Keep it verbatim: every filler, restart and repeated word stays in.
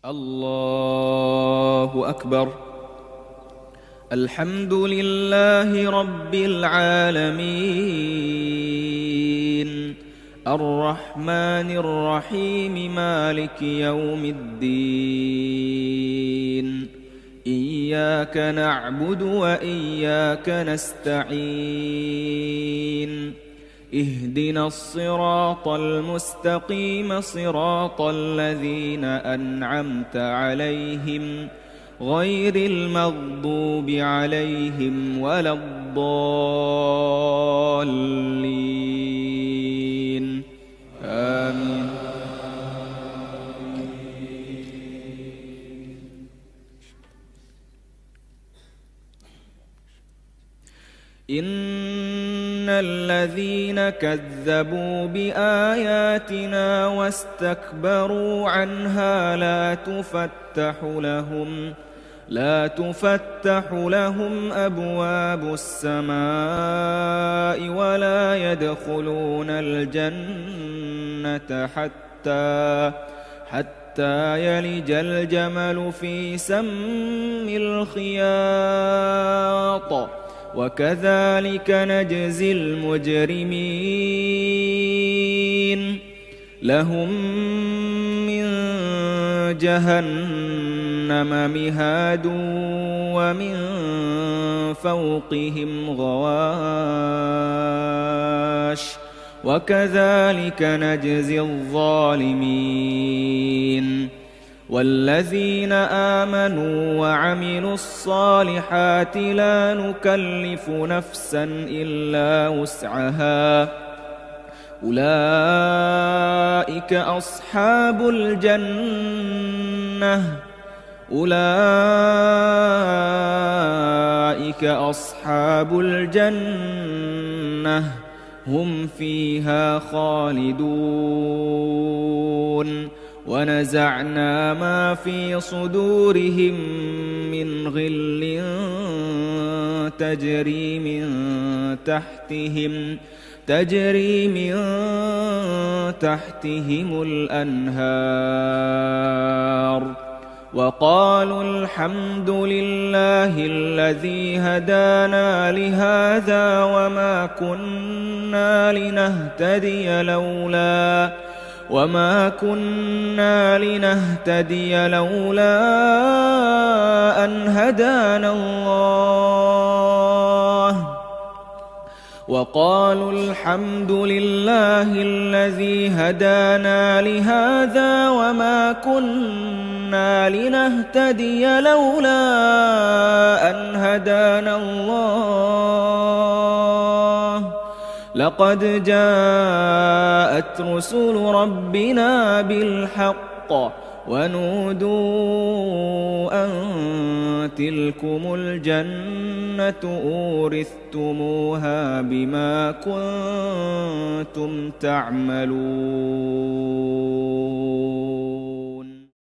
الله أكبر. الحمد لله رب العالمين، الرحمن الرحيم، مالك يوم الدين. إياك نعبد وإياك نستعين. اهدنا الصراط المستقيم، صراط الذين أنعمت عليهم غير المغضوب عليهم ولا الضالين. آمين. إن الذين كذبوا بآياتنا واستكبروا عنها لا تفتح لهم لا تفتح لهم أبواب السماء ولا يدخلون الجنة حتى حتى يلج الجمل في سم الخياط، وكذلك نجزي المجرمين. لهم من جهنم مهاد ومن فوقهم غواش، وكذلك نجزي الظالمين. والذين آمنوا وعملوا الصالحات لا نكلف نفسا إلا وسعها، أولئك أصحاب الجنة أولئك أصحاب الجنة هم فيها خالدون. ونزعنا ما في صدورهم من غل تجري من تحتهم تجري من تحتهم الأنهار، وقالوا الحمد لله الذي هدانا لهذا وما كنا لنهتدي لولا وما كنا لنهتدي لولا أن هدانا الله، وقالوا الحمد لله الذي هدانا لهذا وما كنا لنهتدي لولا أن هدانا الله، لقد جاءت رسل ربنا بالحق ونودوا أن تلكم الجنة أورثتموها بما كنتم تعملون.